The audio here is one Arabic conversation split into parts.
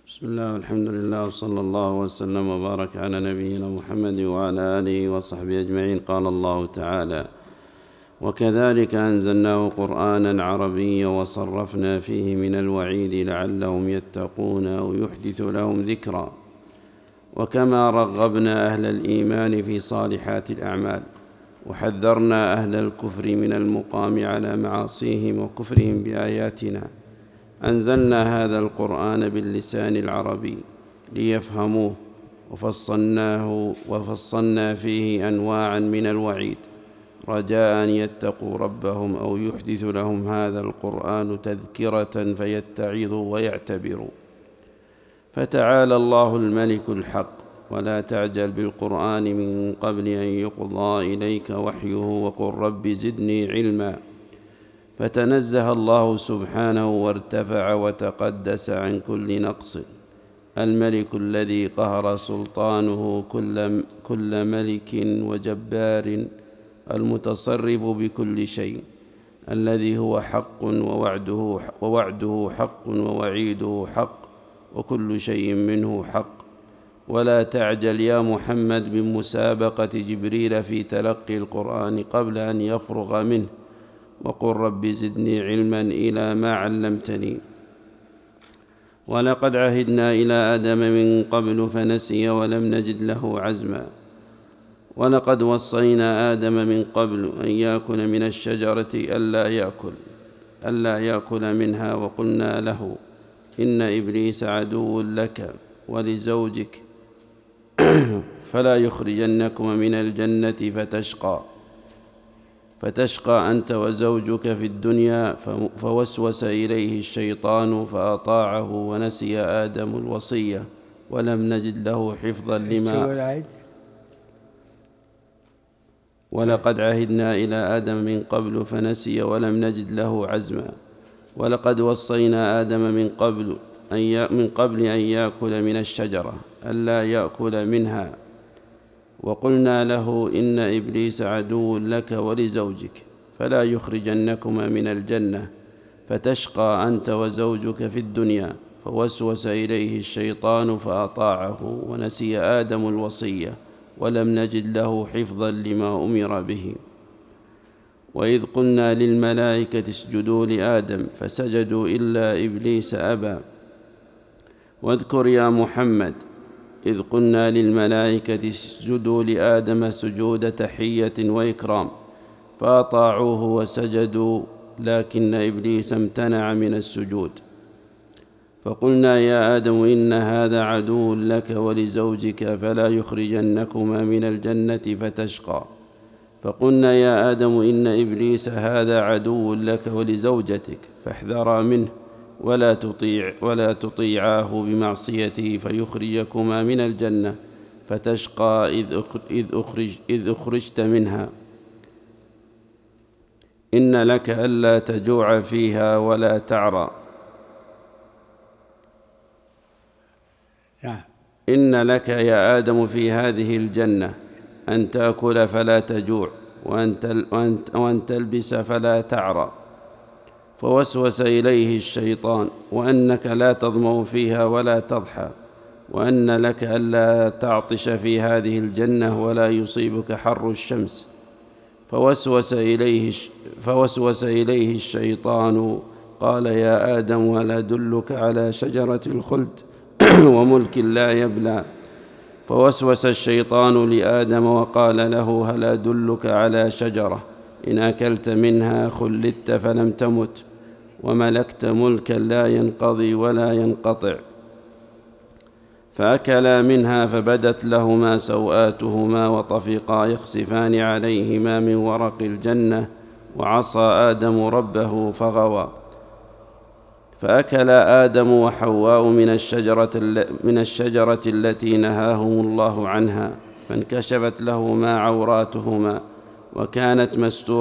بسم الله والحمد لله وصلى الله وسلم وبارك على نبينا محمد وعلى آله وصحبه أجمعين. قال الله تعالى: وكذلك أنزلناه قرآنا عربيا وصرفنا فيه من الوعيد لعلهم يتقون أو يحدث لهم ذكرا. وكما رغبنا أهل الإيمان في صالحات الأعمال وحذرنا أهل الكفر من المقام على معاصيهم وكفرهم بآياتنا، أنزلنا هذا القرآن باللسان العربي ليفهموه، وفصلنا فيه أنواعا من الوعيد رجاء أن يتقوا ربهم أو يحدث لهم هذا القرآن تذكرة فيتعظوا ويعتبروا. فتعالى الله الملك الحق، ولا تعجل بالقرآن من قبل أن يقضى إليك وحيه وقل رب زدني علما. فتنزه الله سبحانه وارتفع وتقدس عن كل نقص، الملك الذي قهر سلطانه كل ملك وجبار، المتصرف بكل شيء، الذي هو حق ووعده حق ووعيده حق، وكل شيء منه حق. ولا تعجل يا محمد بمسابقة جبريل في تلقي القرآن قبل أن يفرغ منه، وقل رب زدني علما إلى ما علمتني. ولقد عهدنا إلى آدم من قبل فنسي ولم نجد له عزما. ولقد وصينا آدم من قبل أن يأكل من الشجرة ألا يأكل منها، وقلنا له إن إبليس عدو لك ولزوجك فلا يخرجنكما من الجنة فتشقى أنت وزوجك في الدنيا. فوسوس إليه الشيطان فأطاعه ونسي آدم الوصية ولم نجد له حفظا لما. ولقد عهدنا إلى آدم من قبل فنسي ولم نجد له عزما. ولقد وصينا آدم من قبل أن يأكل من الشجرة ألا يأكل منها، وقلنا له إن إبليس عدو لك ولزوجك فلا يخرجنكما من الجنة فتشقى أنت وزوجك في الدنيا. فوسوس إليه الشيطان فأطاعه ونسي آدم الوصية ولم نجد له حفظا لما أمر به. وإذ قلنا للملائكة اسجدوا لآدم فسجدوا إلا إبليس أبى. واذكر يا محمد إذ قلنا للملائكة اسجدوا لآدم سجود تحية وإكرام فأطاعوه وسجدوا، لكن إبليس امتنع من السجود. فقلنا يا آدم إن هذا عدو لك ولزوجك فلا يخرجنكما من الجنة فتشقى. فقلنا يا آدم إن إبليس هذا عدو لك ولزوجتك فاحذرا منه ولا تطيعاه بمعصيته فيخرجكما من الجنة فتشقى إذ أخرجت منها. إن لك ألا تجوع فيها ولا تعرى. إن لك يا آدم في هذه الجنة أن تأكل فلا تجوع وأن تلبس فلا تعرى. فوسوس إليه الشيطان وأنك لا تظمأ فيها ولا تضحى، وأن لك ألا تعطش في هذه الجنة ولا يصيبك حر الشمس. فوسوس إليه الشيطان قال يا آدم هل أدلك على شجرة الخلد وملك لا يبلى. فوسوس الشيطان لآدم وقال له هل أدلك على شجرة إن أكلت منها خلدت فلم تمت وملكت ملكا لا ينقضي ولا ينقطع. فأكلا منها فبدت لهما سوآتهما وطفقا يخسفان عليهما من ورق الجنة، وعصى آدم ربه فغوى. فأكلا آدم وحواء من الشجرة التي نهاهم الله عنها، فانكشفت لهما عوراتهما وكانت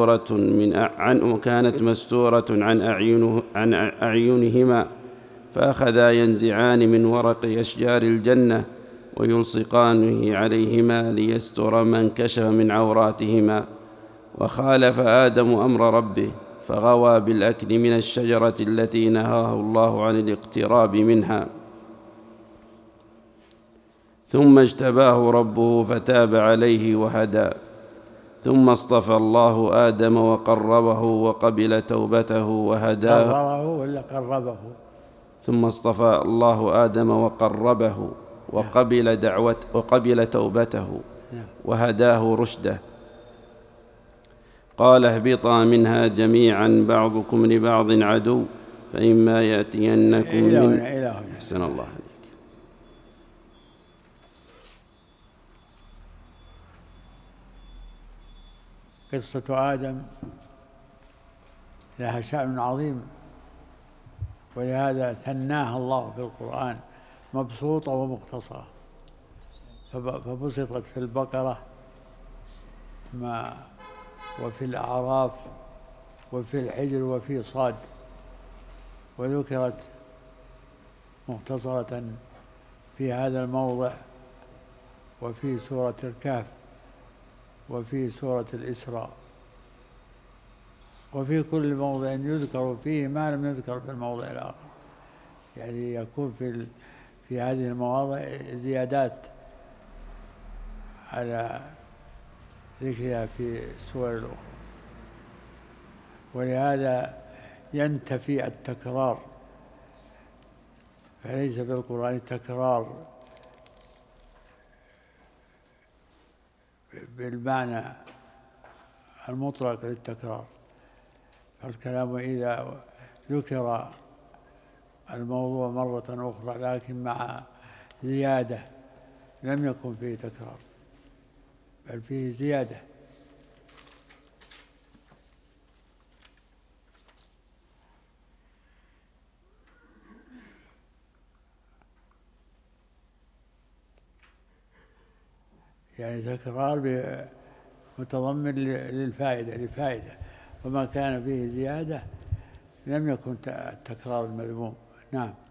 مستورة عن أعينهما. فأخذا ينزعان من ورق أشجار الجنة ويلصقانه عليهما ليستر ما انكشف من عوراتهما. وخالف آدم أمر ربه فغوى بالأكل من الشجرة التي نهاه الله عن الاقتراب منها. ثم اجتباه ربه فتاب عليه وهدى. ثم اصطفى الله آدم وقربه وقبل توبته وهداه. قربه ولا قربه؟ ثم اصطفى الله آدم وقربه وقبل توبته وهداه رشده. قال اهبطا منها جميعا بعضكم لبعض عدو فإما يأتينكم من أحسن الله عليك. قصة آدم لها شأن عظيم، ولهذا ثناها الله في القرآن مبسوطة ومختصرة، فبسطت في البقرة وفي الأعراف وفي الحجر وفي صاد، وذكرت مختصرة في هذا الموضع وفي سورة الكهف وفي سورة الإسراء، وفي كل موضع يذكر فيه ما لم يذكر في الموضع الآخر، يعني يكون في هذه المواضع زيادات على ذكرها في السور الأخرى، ولهذا ينتفي التكرار، فليس في القرآن تكرار بالمعنى المطلق للتكرار، فالكلام إذا ذكر الموضوع مرة أخرى لكن مع زيادة لم يكن فيه تكرار بل فيه زيادة. يعني تكرار متضمن لفائدة، وما كان فيه زيادة لم يكن التكرار المذموم. نعم.